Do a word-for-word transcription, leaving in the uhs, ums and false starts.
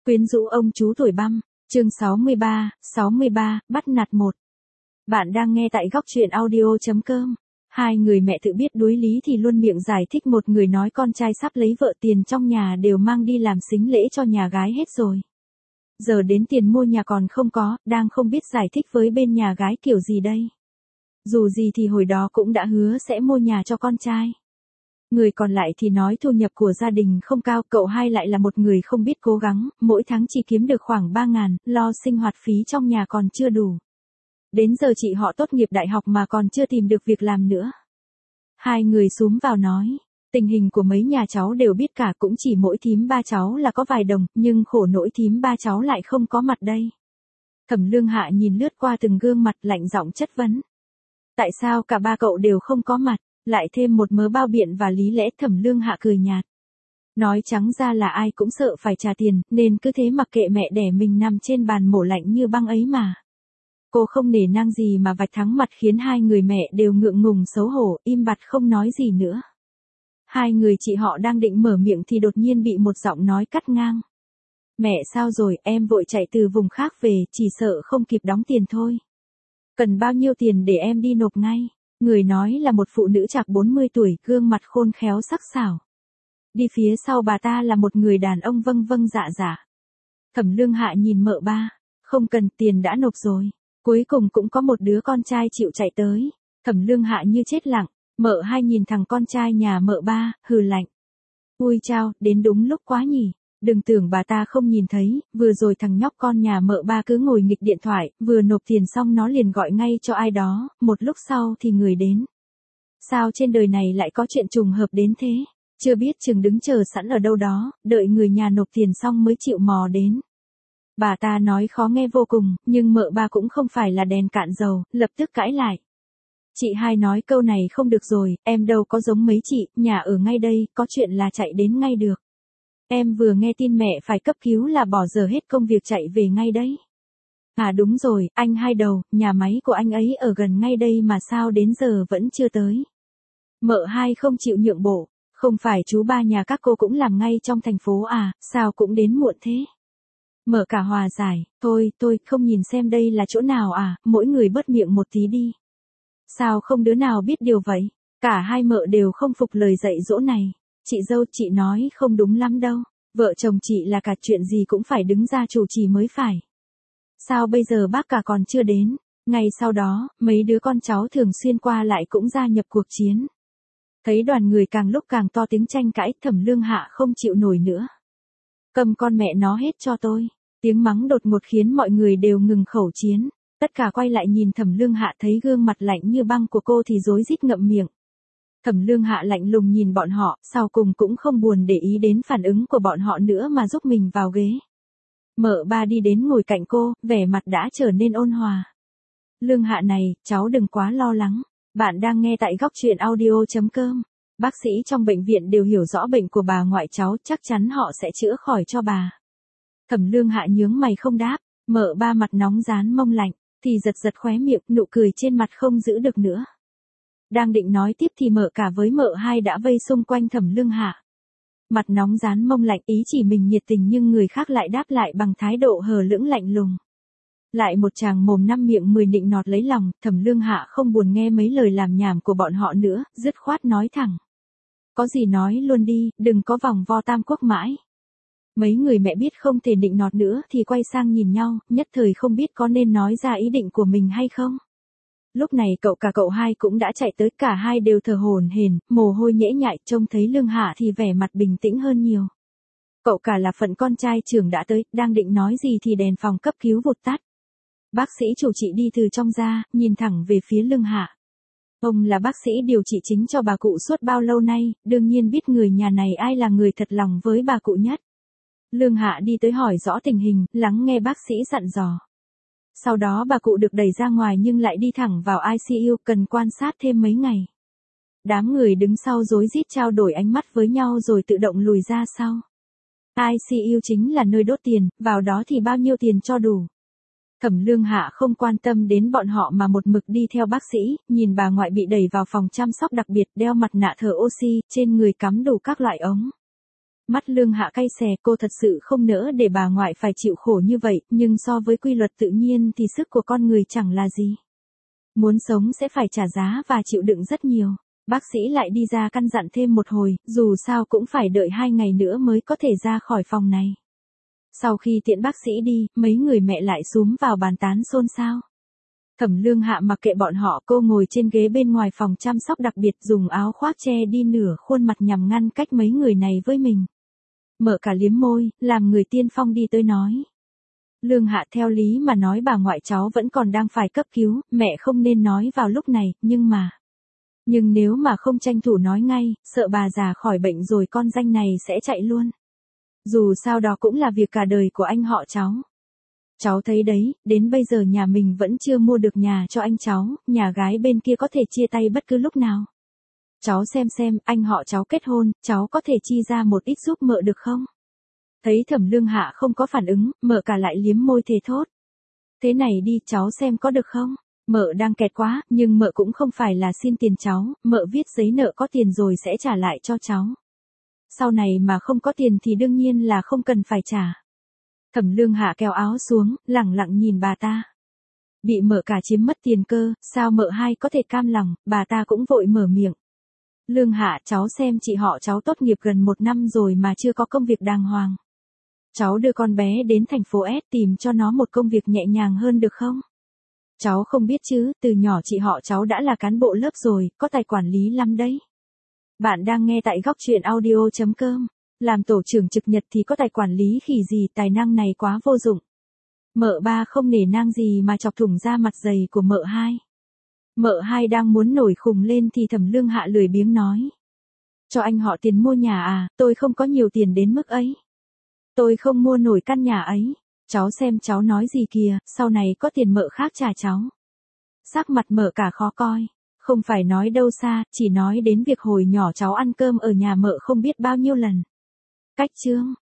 Quyến rũ ông chú tuổi băm, chương sáu mươi ba, sáu mươi ba, bắt nạt một. Bạn đang nghe tại góc truyện audio chấm com. Hai người mẹ tự biết đối lý thì luôn miệng giải thích, một người nói con trai sắp lấy vợ, tiền trong nhà đều mang đi làm sính lễ cho nhà gái hết rồi. Giờ đến tiền mua nhà còn không có, đang không biết giải thích với bên nhà gái kiểu gì đây. Dù gì thì hồi đó cũng đã hứa sẽ mua nhà cho con trai. Người còn lại thì nói thu nhập của gia đình không cao, cậu hai lại là một người không biết cố gắng, mỗi tháng chỉ kiếm được khoảng ba ngàn, lo sinh hoạt phí trong nhà còn chưa đủ. Đến giờ chị họ tốt nghiệp đại học mà còn chưa tìm được việc làm nữa. Hai người xúm vào nói, tình hình của mấy nhà cháu đều biết cả, cũng chỉ mỗi thím ba cháu là có vài đồng, nhưng khổ nỗi thím ba cháu lại không có mặt đây. Thẩm Lương Hạ nhìn lướt qua từng gương mặt, lạnh giọng chất vấn. Tại sao cả ba cậu đều không có mặt? Lại thêm một mớ bao biện và lý lẽ. Thẩm Lương Hạ cười nhạt. Nói trắng ra là ai cũng sợ phải trả tiền, nên cứ thế mặc kệ mẹ đẻ mình nằm trên bàn mổ lạnh như băng ấy mà. Cô không nể nang gì mà vạch thắng mặt, khiến hai người mẹ đều ngượng ngùng xấu hổ, im bặt không nói gì nữa. Hai người chị họ đang định mở miệng thì đột nhiên bị một giọng nói cắt ngang. Mẹ sao rồi, em vội chạy từ vùng khác về, chỉ sợ không kịp đóng tiền thôi. Cần bao nhiêu tiền để em đi nộp ngay? Người nói là một phụ nữ chạc bốn mươi tuổi, gương mặt khôn khéo sắc sảo. Đi phía sau bà ta là một người đàn ông vâng vâng dạ dạ. Thẩm Lương Hạ nhìn mợ ba, không cần, tiền đã nộp rồi. Cuối cùng cũng có một đứa con trai chịu chạy tới. Thẩm Lương Hạ như chết lặng, mợ hai nhìn thằng con trai nhà mợ ba, hừ lạnh. Ui chao, đến đúng lúc quá nhỉ. Đừng tưởng bà ta không nhìn thấy, vừa rồi thằng nhóc con nhà mợ ba cứ ngồi nghịch điện thoại, vừa nộp tiền xong nó liền gọi ngay cho ai đó, một lúc sau thì người đến. Sao trên đời này lại có chuyện trùng hợp đến thế? Chưa biết chừng đứng chờ sẵn ở đâu đó, đợi người nhà nộp tiền xong mới chịu mò đến. Bà ta nói khó nghe vô cùng, nhưng mợ ba cũng không phải là đèn cạn dầu, lập tức cãi lại. Chị hai nói câu này không được rồi, em đâu có giống mấy chị, nhà ở ngay đây, có chuyện là chạy đến ngay được. Em vừa nghe tin mẹ phải cấp cứu là bỏ giờ hết công việc chạy về ngay đấy. À đúng rồi, anh hai đầu, nhà máy của anh ấy ở gần ngay đây mà sao đến giờ vẫn chưa tới. Mợ hai không chịu nhượng bộ, không phải chú ba nhà các cô cũng làm ngay trong thành phố à, sao cũng đến muộn thế. Mợ cả hòa giải, thôi, tôi không nhìn xem đây là chỗ nào à, mỗi người bớt miệng một tí đi. Sao không đứa nào biết điều vậy? Cả hai mợ đều không phục lời dạy dỗ này. Chị dâu, chị nói không đúng lắm đâu. Vợ chồng chị là cả, chuyện gì cũng phải đứng ra chủ trì mới phải. Sao bây giờ bác cả còn chưa đến? Ngay sau đó, mấy đứa con cháu thường xuyên qua lại cũng gia nhập cuộc chiến. Thấy đoàn người càng lúc càng to tiếng tranh cãi, Thẩm Lương Hạ không chịu nổi nữa. Cầm con mẹ nó hết cho tôi. Tiếng mắng đột ngột khiến mọi người đều ngừng khẩu chiến. Tất cả quay lại nhìn Thẩm Lương Hạ, thấy gương mặt lạnh như băng của cô thì rối rít ngậm miệng. Thẩm Lương Hạ lạnh lùng nhìn bọn họ, sau cùng cũng không buồn để ý đến phản ứng của bọn họ nữa mà giúp mình vào ghế. Mợ ba đi đến ngồi cạnh cô, vẻ mặt đã trở nên ôn hòa. Lương Hạ này, cháu đừng quá lo lắng. Bạn đang nghe tại góc truyện audio chấm com. Bác sĩ trong bệnh viện đều hiểu rõ bệnh của bà ngoại cháu, chắc chắn họ sẽ chữa khỏi cho bà. Thẩm Lương Hạ nhướng mày không đáp, mợ ba mặt nóng rán mông lạnh, thì giật giật khóe miệng, nụ cười trên mặt không giữ được nữa. Đang định nói tiếp thì mợ cả với mợ hai đã vây xung quanh Thẩm Lương Hạ. Mặt nóng rán mông lạnh, ý chỉ mình nhiệt tình nhưng người khác lại đáp lại bằng thái độ hờ lững lạnh lùng. Lại một chàng mồm năm miệng mười nịnh nọt lấy lòng, Thẩm Lương Hạ không buồn nghe mấy lời làm nhảm của bọn họ nữa, dứt khoát nói thẳng. Có gì nói luôn đi, đừng có vòng vo tam quốc mãi. Mấy người mẹ biết không thể nịnh nọt nữa thì quay sang nhìn nhau, nhất thời không biết có nên nói ra ý định của mình hay không. Lúc này cậu cả cậu hai cũng đã chạy tới, cả hai đều thở hổn hển, mồ hôi nhễ nhại, trông thấy Lương Hạ thì vẻ mặt bình tĩnh hơn nhiều. Cậu cả là phận con trai trưởng đã tới, đang định nói gì thì đèn phòng cấp cứu vụt tắt. Bác sĩ chủ trị đi từ trong ra, nhìn thẳng về phía Lương Hạ. Ông là bác sĩ điều trị chính cho bà cụ suốt bao lâu nay, đương nhiên biết người nhà này ai là người thật lòng với bà cụ nhất. Lương Hạ đi tới hỏi rõ tình hình, lắng nghe bác sĩ dặn dò. Sau đó bà cụ được đẩy ra ngoài nhưng lại đi thẳng vào i xê u, cần quan sát thêm mấy ngày. Đám người đứng sau rối rít trao đổi ánh mắt với nhau rồi tự động lùi ra sau. i xê u chính là nơi đốt tiền, vào đó thì bao nhiêu tiền cho đủ. Thẩm Lương Hạ không quan tâm đến bọn họ mà một mực đi theo bác sĩ, nhìn bà ngoại bị đẩy vào phòng chăm sóc đặc biệt, đeo mặt nạ thở oxy, trên người cắm đủ các loại ống. Mắt Lương Hạ cay xè, cô thật sự không nỡ để bà ngoại phải chịu khổ như vậy, nhưng so với quy luật tự nhiên thì sức của con người chẳng là gì. Muốn sống sẽ phải trả giá và chịu đựng rất nhiều. Bác sĩ lại đi ra căn dặn thêm một hồi, dù sao cũng phải đợi hai ngày nữa mới có thể ra khỏi phòng này. Sau khi tiễn bác sĩ đi, mấy người mẹ lại xúm vào bàn tán xôn xao. Thẩm Lương Hạ mặc kệ bọn họ, cô ngồi trên ghế bên ngoài phòng chăm sóc đặc biệt, dùng áo khoác che đi nửa khuôn mặt nhằm ngăn cách mấy người này với mình. Mở cả liếm môi, làm người tiên phong đi tới nói. Lương Hạ, theo lý mà nói bà ngoại cháu vẫn còn đang phải cấp cứu, mẹ không nên nói vào lúc này, nhưng mà... Nhưng nếu mà không tranh thủ nói ngay, sợ bà già khỏi bệnh rồi con danh này sẽ chạy luôn. Dù sao đó cũng là việc cả đời của anh họ cháu. Cháu thấy đấy, đến bây giờ nhà mình vẫn chưa mua được nhà cho anh cháu, nhà gái bên kia có thể chia tay bất cứ lúc nào. Cháu xem xem, anh họ cháu kết hôn, cháu có thể chi ra một ít giúp mợ được không? Thấy Thẩm Lương Hạ không có phản ứng, mợ cả lại liếm môi thề thốt. Thế này đi, cháu xem có được không? Mợ đang kẹt quá, nhưng mợ cũng không phải là xin tiền cháu, mợ viết giấy nợ có tiền rồi sẽ trả lại cho cháu. Sau này mà không có tiền thì đương nhiên là không cần phải trả. Thẩm Lương Hạ kéo áo xuống, lẳng lặng nhìn bà ta. Bị mợ cả chiếm mất tiền cơ, sao mợ hai có thể cam lòng, bà ta cũng vội mở miệng. Lương Hạ, cháu xem chị họ cháu tốt nghiệp gần một năm rồi mà chưa có công việc đàng hoàng. Cháu đưa con bé đến thành phố S tìm cho nó một công việc nhẹ nhàng hơn được không? Cháu không biết chứ, từ nhỏ chị họ cháu đã là cán bộ lớp rồi, có tài quản lý lắm đấy. Bạn đang nghe tại góc truyện audio chấm com. Làm tổ trưởng trực nhật thì có tài quản lý khỉ gì, tài năng này quá vô dụng. Mợ ba không nể nang gì mà chọc thủng da mặt dày của mợ hai. Mợ hai đang muốn nổi khùng lên thì Thẩm Lương Hạ lười biếng nói. Cho anh họ tiền mua nhà à, tôi không có nhiều tiền đến mức ấy. Tôi không mua nổi căn nhà ấy. Cháu xem cháu nói gì kìa, sau này có tiền mợ khác trả cháu. Sắc mặt mợ cả khó coi. Không phải nói đâu xa, chỉ nói đến việc hồi nhỏ cháu ăn cơm ở nhà mợ không biết bao nhiêu lần. Cách chương.